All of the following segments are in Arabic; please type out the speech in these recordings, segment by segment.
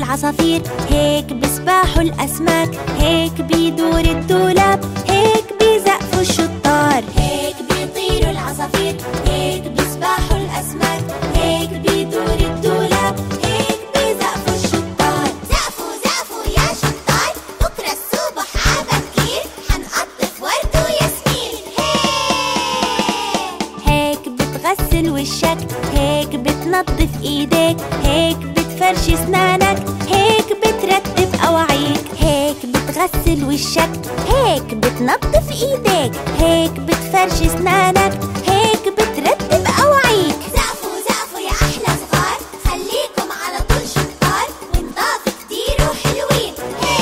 العصافير، هيك بسباحوا الأسماك، هيك بيدور الدولاب، هيك بيزقفوا الشطار. هيك بيطيروا العصافير، هيك بسباحوا الأسماك، هيك بيدور الدولاب، هيك بيزقفوا الشطار. زقفوا زقفوا يا شطار، بكرة الصبح عبكير حنقطف ورد وياسمين. هيك بتغسل وشك، هيك بتنظف ايديك، هيك بتفرشي اسنانك، هيك بترتب أواعيك. هيك بتغسل وشك، هيك بتنظف ايديك، هيك بتفرشي اسنانك، هيك بترتب أواعيك. زقفوا زقفوا يا أحلى صغار، خليكم على طول شطار ونضاف كتير وحلوين.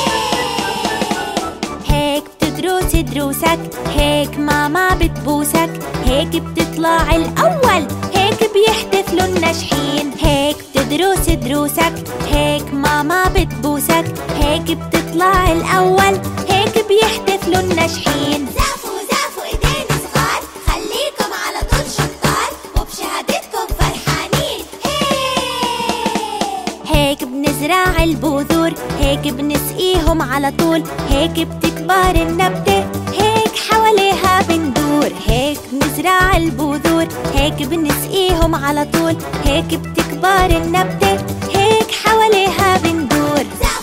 هيك بتدرسي دروسك، هيك ماما بتبوسك، هيك بتطلع الأول، هيك بيحتفلوا الناجحين. هيك بتدرسي دروسك، هيك ماما بتبوسك، هيك بتطلع الأول، هيك بيحتفلوا الناجحين. زقفوا زقفوا إيدين صغار، خليكم على طول شطار وبشهادتكم فرحانين. هيك بنزرع البذور، هيك بنسقيهم على طول، هيك بتكبر النبتة، هيك حواليها بندور. هيك بنزرع البذور، هيك بنسقيهم على طول، هيك بتكبر النبتة، هيك حواليها بندور.